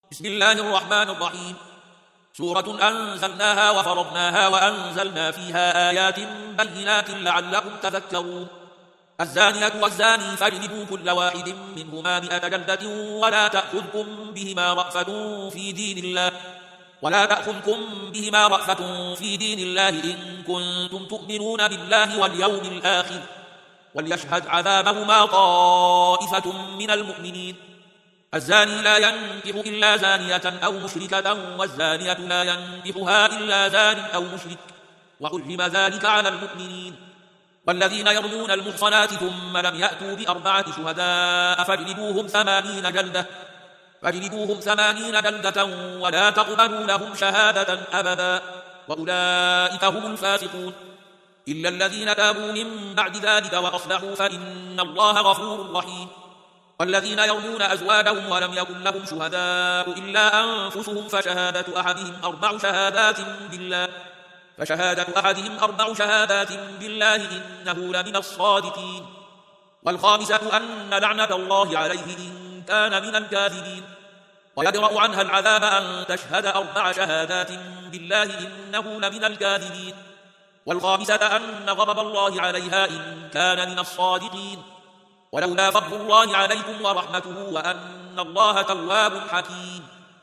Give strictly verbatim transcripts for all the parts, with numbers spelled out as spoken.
بسم الله الرحمن الرحيم. سورة أنزلناها وفرضناها وأنزلنا فيها آيات بينات لعلكم تذكرون. الزانية والزاني فاجلدوا كل واحد منهما مئة جلدة ولا تأخذكم بهما رأفة في دين الله ولا تأخذكم بهما رأفة في دين الله إن كنتم تؤمنون بالله واليوم الآخر وليشهد عذابهما طائفة من المؤمنين. الزاني لا ينكح إلا زانية أو مشركة والزانية لا ينكحها إلا زان أو مشرك وحرم ذلك على المؤمنين. والذين يرمون المحصنات ثم لم يأتوا بأربعة شهداء فاجلدوهم ثمانين جلدة فاجلدوهم ثمانين جلدة ولا تقبلوا لهم شهادة أبدا وأولئك هم الفاسقون إلا الذين تابوا من بعد ذلك وأصلحوا فإن الله غفور رحيم. والذين يرمون أزواجهم ولم يكن لهم شهداء إلا أنفسهم فشهادة أحدهم أربع شهادات بالله فشهادة أحدهم أربع شهادات بالله إنه لمن الصادقين. والخامسة أن لعنة الله عليه إن كان من الكاذبين. ويدرأ عنها العذاب أن تشهد أربع شهادات بالله إنه لمن الكاذبين. والخامسة أن غضب الله عليها إن كان من الصادقين. ولولا فضل الله عليكم ورحمته وأن الله تواب حكيم.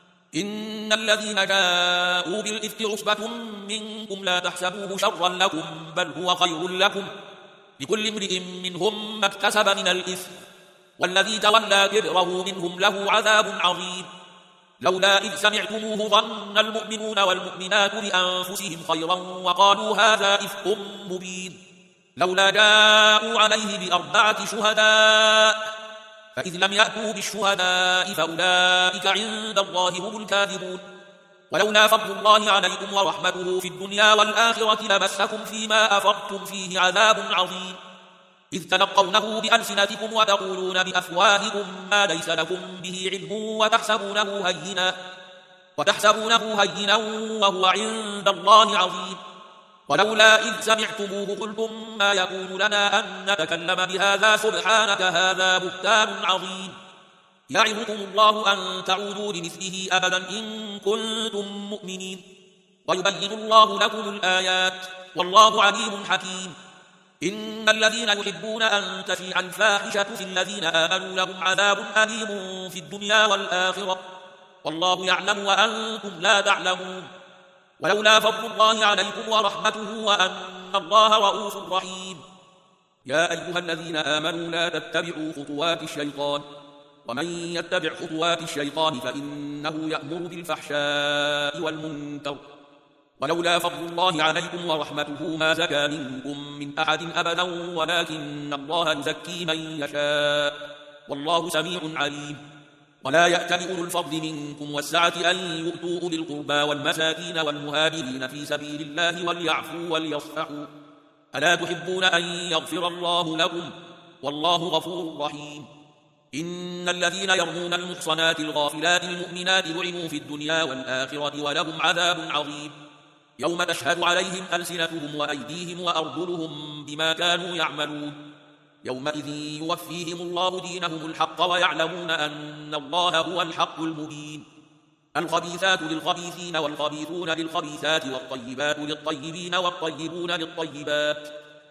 إن الذين جاءوا بالإفك عصبة منكم لا تحسبوه شرا لكم بل هو خير لكم لكل امرئ منهم ما اكتسب من الإثم والذي تولى كبره منهم له عذاب عظيم. لولا إذ سمعتموه ظن المؤمنون والمؤمنات بأنفسهم خيرا وقالوا هذا إفك مبين. لولا جاءوا عليه بأربعة شهداء فإذ لم يأتوا بالشهداء فأولئك عند الله هم الكاذبون. ولولا فضل الله عليكم ورحمته في الدنيا والآخرة لمسكم فيما أفضتم فيه عذاب عظيم إذ تلقونه بألسنتكم وتقولون بأفواهكم ما ليس لكم به علم وتحسبونه هينا وتحسبونه هينا وهو عند الله عظيم. ولولا إذ سمعتموه قلتم ما يكون لنا أن نتكلم بهذا سبحانك هذا بهتان عظيم. يعظكم الله أن تعودوا لمثله أبدا إن كنتم مؤمنين. ويبين الله لكم الآيات والله عليم حكيم. إن الذين يحبون أن تشيع الفاحشة في الذين آمنوا لهم عذاب أليم في الدنيا والآخرة والله يعلم وأنتم لا تعلمون. ولولا فضل الله عليكم ورحمته وأن الله رؤوف رحيم. يا أيها الذين آمنوا لا تتبعوا خطوات الشيطان ومن يتبع خطوات الشيطان فإنه يأمر بالفحشاء والمنكر. ولولا فضل الله عليكم ورحمته ما زكى منكم من أحد أبدا ولكن الله يزكي من يشاء والله سميع عليم. ولا يأتل أولو الفضل منكم والسعة أن يؤتوا أولي القربى والمساكين والمهاجرين في سبيل الله وليعفوا وليصفحوا ألا تحبون أن يغفر الله لكم والله غفور رحيم. إن الذين يرمون المحصنات الغافلات المؤمنات لعنوا في الدنيا والآخرة ولهم عذاب عظيم يوم تشهد عليهم ألسنتهم وأيديهم وأرجلهم بما كانوا يعملون. يومئذ يوفيهم الله دينهم الحق ويعلمون أن الله هو الحق المبين. الخبيثات للخبيثين والخبيثون للخبيثات والطيبات للطيبين والطيبون للطيبات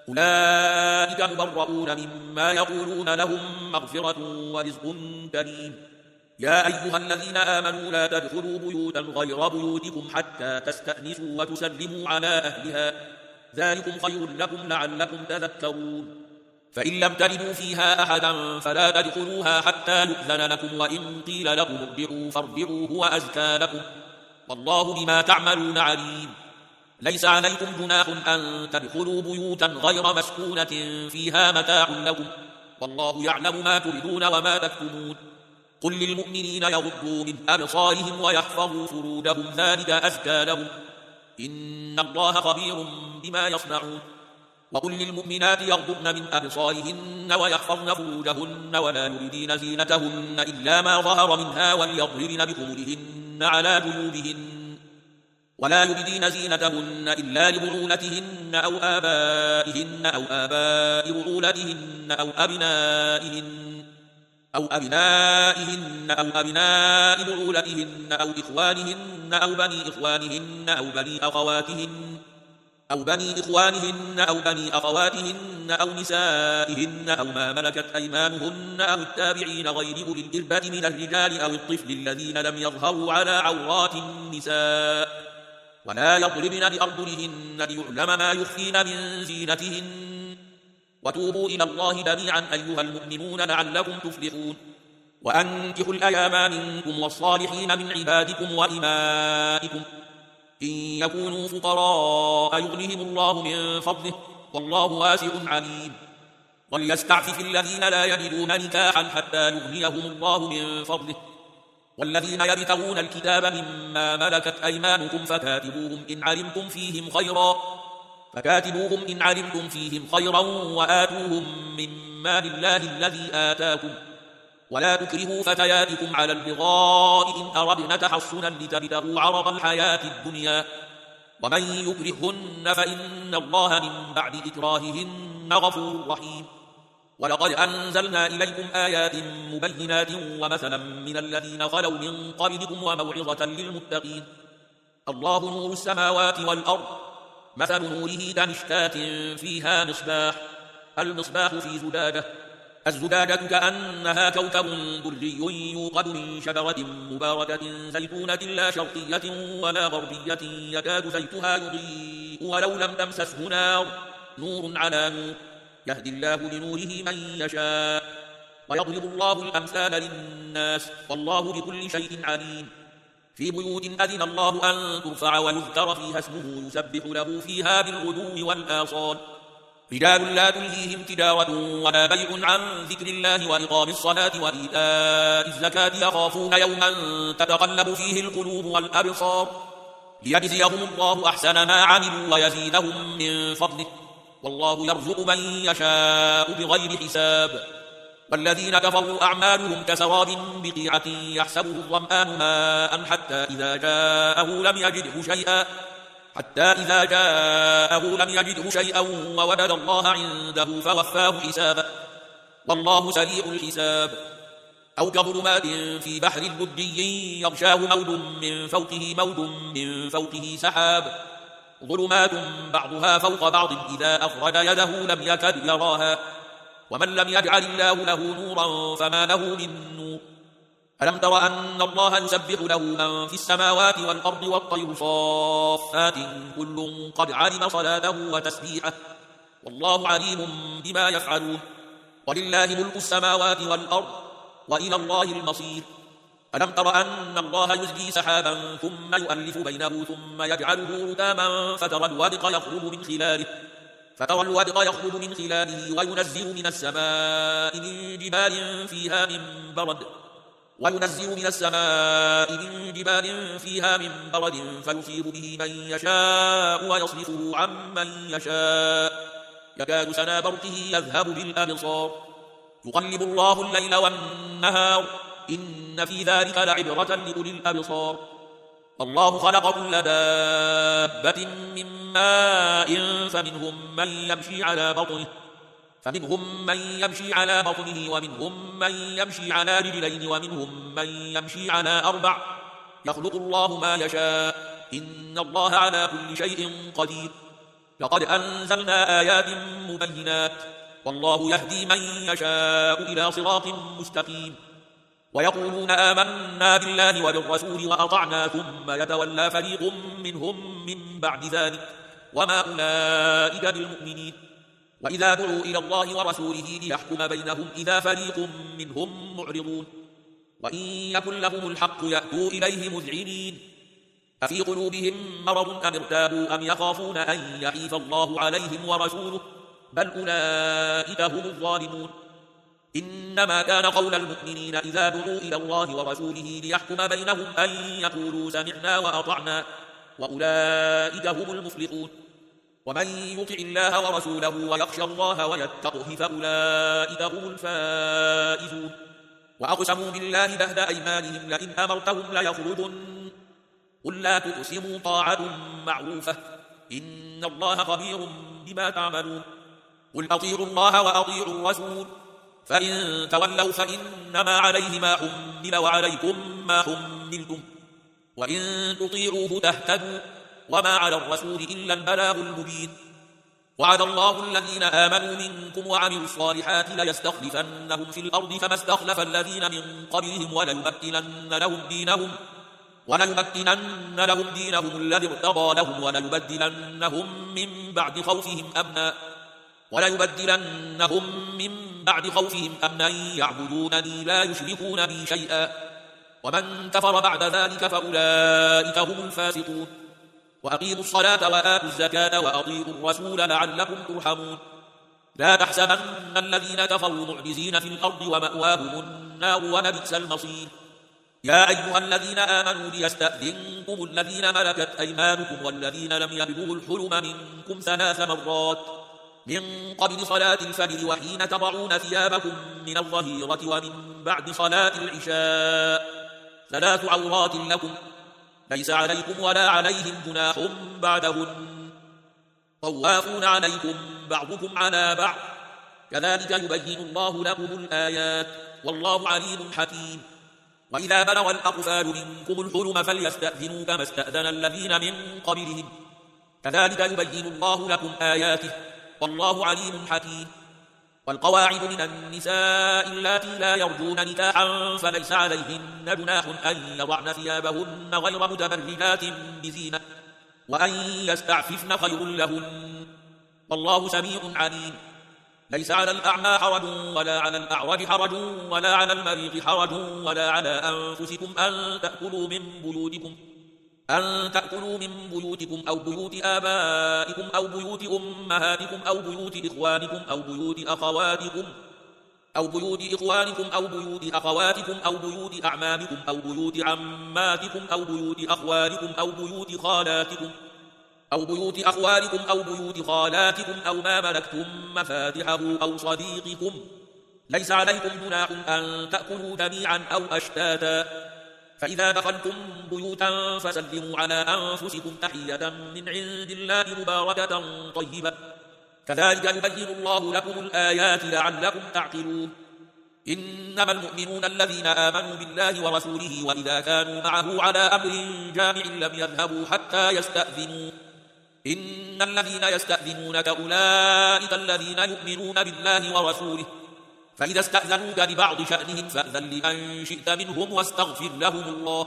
أولئك مبرؤون مما يقولون لهم مغفرة ورزق كريم. يا أيها الذين آمنوا لا تدخلوا بيوتا غير بيوتكم حتى تستأنسوا وتسلموا على أهلها ذلكم خير لكم لعلكم تذكرون. فإن لم تجدوا فيها أحدا فلا تدخلوها حتى يؤذن لكم وإن قيل لكم ارجعوا فارجعوا هو أزكى لكم والله بما تعملون عليم. ليس عليكم جناح أن تدخلوا بيوتا غير مسكونة فيها متاع لكم والله يعلم ما تبدون وما تكتمون. قل للمؤمنين يغضوا من أبصارهم ويحفظوا فروجهم ذلك أزكى لهم إن الله خبير بما يصنعون. وقل للمؤمنات يغضبن من أبصارهن ويحفظن فروجهن ولا يبدين زينتهن إلا ما ظهر منها وليضربن بخمرهن على جيوبهن ولا يبدين زينتهن إلا لبعولتهن أو آبائهن أو آباء بعولتهن أو أبنائهن أو أبنائهن أو أبناء بعولتهن أو إخوانهن أو بني إخوانهن أو بني أخواتهن أو بني إخوانهن أو بني أخواتهن أو نسائهن أو ما ملكت أيمانهن أو التابعين غير أولي الإربة من الرجال أو الطفل الذين لم يظهروا على عورات النساء ولا يضربن بأرجلهن ليعلم ما يخفين من زينتهن وتوبوا إلى الله جميعا أيها المؤمنون لعلكم تفلحون وأنكحوا الأيام منكم والصالحين من عبادكم وإمائكم إن يكونوا فقراء يغنهم الله من فضله والله واسع عليم وليستعفف الذين لا يجدون نكاحا حتى يغنيهم الله من فضله والذين يبتغون الكتاب مما ملكت أيمانكم فكاتبوهم إن علمتم فيهم خيرا فكاتبوهم إن علمتم فيهم خيرا وآتوهم من مال الله الذي آتاكم ولا تكرهوا فتياتكم على البغاء إن أردنا تحصنا لتبتغوا عرض الحياة الدنيا ومن يكرهن فإن الله من بعد إكراههن غفور رحيم ولقد أنزلنا إليكم آيات مبينات ومثلا من الذين خلوا من قبلكم وموعظة للمتقين الله نور السماوات والأرض مثل نوره كمشكاة فيها مصباح المصباح في زجاجة الزجاجة كأنها كوكب دري يوقد من شجرة مباركة زيتونة لا شرقية ولا غربية يكاد زيتها يضيء ولو لم تمسسه نار نور على نور يهدي الله لنوره من يشاء ويضرب الله الأمثال للناس والله بكل شيء عليم في بيوت أذن الله أن ترفع ويذكر فيها اسمه يسبح له فيها بالغدو والآصال رجال لا تلهيهم تجارة ولا بيع عن ذكر الله وإقام الصلاة وإيتاء الزكاة يخافون يوما تتقلب فيه القلوب والأبصار ليجزيهم الله أحسن ما عملوا ويزيدهم من فضله والله يرزق من يشاء بغير حساب والذين كفروا أعمالهم كسراب بقيعة يحسبه الظمآن ماء حتى إذا جاءه لم يجده شيئا حتى إذا جاءه لم يجده شيئا ووجد الله عنده فوفاه حسابه والله سريع الحساب أو كظلمات في بحر لجي يغشاه موج من فوقه موج من فوقه سحاب ظلمات بعضها فوق بعض إذا أخرج يده لم يكد يراها ومن لم يجعل الله له نورا فما له من نور ألم تر أن الله يسبح له من في السماوات والأرض والطير صافات كل قد علم صلاته وتسبيحه والله عليم بما يفعلون ولله ملك السماوات والأرض وإلى الله المصير ألم تر أن الله يزجي سحابا ثم يؤلف بينه ثم يجعله ركاما فترى الودق يخرج من خلاله فترى الودق يخرج من خلاله وينزل من السماء من جبال فيها من برد وينزل من السماء من جبال فيها من برد فيصيب به من يشاء ويصرفه عمن يشاء يكاد سنا برقه يذهب بالأبصار يقلب الله الليل والنهار إن في ذلك لعبرة لأولي الأبصار الله خلق كل دابة من ماء فمنهم من يمشي على بطنه فمنهم من يمشي على بطنه ومنهم من يمشي على رجلين ومنهم من يمشي على أربع يخلق الله ما يشاء إن الله على كل شيء قدير لقد أنزلنا آيات مبينات والله يهدي من يشاء إلى صراط مستقيم ويقولون آمنا بالله وبالرسول وأطعنا ثم يتولى فريق منهم من بعد ذلك وما أولئك بالمؤمنين وإذا دعوا إلى الله ورسوله ليحكم بينهم إذا فريق منهم معرضون وإن يكن لهم الحق يأتوا إليه مذعنين أفي قلوبهم مرض أم ارتابوا أم يخافون أن يحيف الله عليهم ورسوله بل أولئك هم الظالمون إنما كان قول المؤمنين إذا دعوا إلى الله ورسوله ليحكم بينهم أن يقولوا سمعنا وأطعنا وأولئك هم المفلحون ومن يطع الله ورسوله ويخشى الله ويتقه فأولئك هم الفائزون وأقسموا بالله جهد أيمانهم لئن أمرتهم ليخرجن قل لا تقسموا طاعة معروفة إن الله خبير بما تعملون قل أطيعوا الله وأطيعوا الرسول فإن تولوا فإنما عليه ما حمل وعليكم ما حملتم وإن تطيعوه تهتدوا وما على الرسول إلا البلاغ المبين. وعد الله الذين آمنوا منكم وعملوا الصالحات ليستخلفنهم في الأرض كما استخلف الذين من قبلهم وليمكنن لهم دينهم وليمكنن لهم دينهم الذي ارتضى لهم وليبدلنهم من بعد خوفهم أمنا وليبدلنهم من بعد خوفهم أمنا يعبدونني لا يشركون بي شيئا ومن كفر بعد ذلك فأولئك هم الفاسقون. وأقيموا الصلاة وآتوا الزكاة وأطيعوا الرسول لعلكم ترحمون. لا تحسبن الذين كفروا معجزين في الأرض ومأواهم النار ولبئس المصير. يا أيها الذين آمنوا ليستأذنكم الذين ملكت أيمانكم والذين لم يبلغوا الحلم منكم ثلاث مرات من قبل صلاة الفجر وحين تضعون ثيابكم من الظهيرة ومن بعد صلاة العشاء ثلاث عورات لكم ليس عليكم ولا عليهم جناح بعدهن طوافون عليكم بعضكم على بعض كذلك يبين الله لكم الآيات والله عليم حكيم. وإذا بلغ الأطفال منكم الحلم فليستأذنوا كما استأذن الذين من قبلهم كذلك يبين الله لكم آياته والله عليم حكيم. والقواعد من النساء اللاتي لا يرجون نكاحا فليس عليهن جناح أن يضعن ثيابهن غير متبرجات بزينة وأن يستعففن خير لهن والله سميع عليم. ليس على الأعمى حرج ولا على الأعرج حرج ولا على المريض حرج ولا على أنفسكم أن تأكلوا من بيوتكم أن تأكلوا من بيوتكم أو بيوت آبائكم أو بيوت أمهاتكم أو بيوت إخوانكم أو بيوت أخواتكم أو بيوت إخوانكم أو بيوت أخواتكم أو بيوت أعمامكم أو بيوت عماتكم أو بيوت أخوالكم أو بيوت خالاتكم أو بيوت أخوالكم أو بيوت خالاتكم أو ما ملكتم مفاتحه أو صديقكم ليس عليكم جناح أن تأكلوا جميعا أو أشتاتا. فإذا دخلتم بيوتا فسلموا على أنفسكم تحية من عند الله مباركة طيبة كذلك يبين الله لكم الآيات لعلكم تعقلون. إنما المؤمنون الذين آمنوا بالله ورسوله وإذا كانوا معه على أمر جامع لم يذهبوا حتى يستأذنوا إن الذين يستأذنونك أولئك الذين يؤمنون بالله ورسوله فإذا استأذنوك لبعض شأنهم فأذن لمن شئت منهم واستغفر لهم الله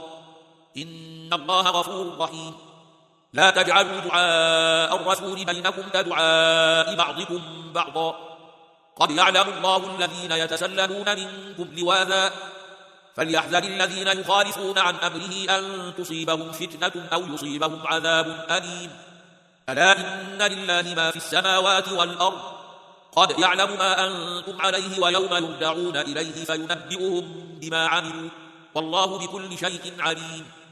إن الله غفور رحيم. لا تجعلوا دعاء الرسول بينكم كدعاء بعضكم بعضا قد يعلم الله الذين يتسللون منكم لواذا فليحذر الذين يخالفون عن أمره أن تصيبهم فتنة أو يصيبهم عذاب أليم. ألا إن لله ما في السماوات والأرض قد يعلم ما أنتم عليه ويوم يرجعون إليه فينبئهم بما عملوا والله بكل شيء عليم.